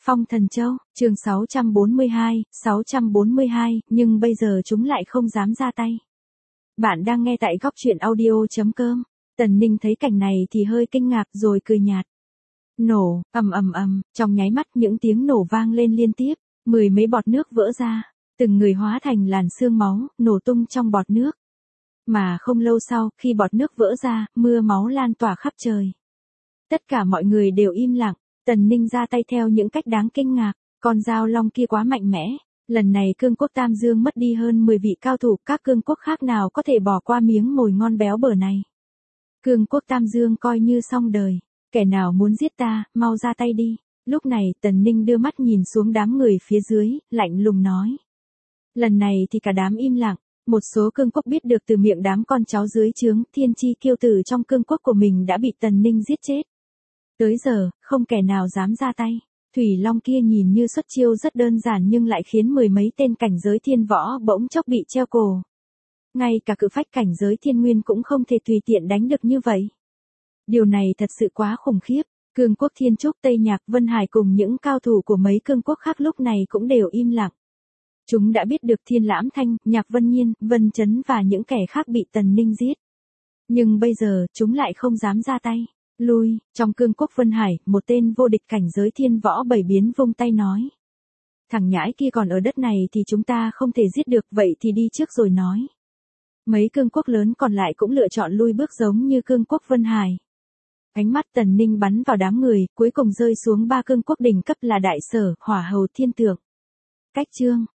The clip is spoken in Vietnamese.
Phong Thần Châu, chương 642, nhưng bây giờ chúng lại không dám ra tay. Bạn đang nghe tại góc truyện audio.com. Tần Ninh thấy cảnh này thì hơi kinh ngạc rồi cười nhạt. Nổ, ầm ầm ầm, trong nháy mắt những tiếng nổ vang lên liên tiếp, mười mấy bọt nước vỡ ra, từng người hóa thành làn sương máu, nổ tung trong bọt nước. Mà không lâu sau, khi bọt nước vỡ ra, mưa máu lan tỏa khắp trời. Tất cả mọi người đều im lặng, Tần Ninh ra tay theo những cách đáng kinh ngạc, con dao long kia quá mạnh mẽ. Lần này cương quốc Tam Dương mất đi hơn 10 vị cao thủ, các cương quốc khác nào có thể bỏ qua miếng mồi ngon béo bở này. Cương quốc Tam Dương coi như xong đời, kẻ nào muốn giết ta, mau ra tay đi. Lúc này Tần Ninh đưa mắt nhìn xuống đám người phía dưới, lạnh lùng nói. Lần này thì cả đám im lặng, một số cương quốc biết được từ miệng đám con cháu dưới trướng thiên chi kiêu tử trong cương quốc của mình đã bị Tần Ninh giết chết. Tới giờ, không kẻ nào dám ra tay. Thủy Long kia nhìn như xuất chiêu rất đơn giản nhưng lại khiến mười mấy tên cảnh giới thiên võ bỗng chốc bị treo cổ. Ngay cả cự phách cảnh giới thiên nguyên cũng không thể tùy tiện đánh được như vậy. Điều này thật sự quá khủng khiếp. Cương quốc Thiên Trúc, Tây Nhạc, Vân Hải cùng những cao thủ của mấy cương quốc khác lúc này cũng đều im lặng. Chúng đã biết được Thiên Lãm Thanh, Nhạc Vân Nhiên, Vân Chấn và những kẻ khác bị Tần Ninh giết. Nhưng bây giờ, chúng lại không dám ra tay. Lui, trong cương quốc Vân Hải, một tên vô địch cảnh giới thiên võ bảy biến vung tay nói. Thằng nhãi kia còn ở đất này thì chúng ta không thể giết được, vậy thì đi trước rồi nói. Mấy cương quốc lớn còn lại cũng lựa chọn lui bước giống như cương quốc Vân Hải. Ánh mắt Tần Ninh bắn vào đám người, cuối cùng rơi xuống ba cương quốc đỉnh cấp là Đại Sở, Hỏa Hầu, Thiên Tượng. Cách chương,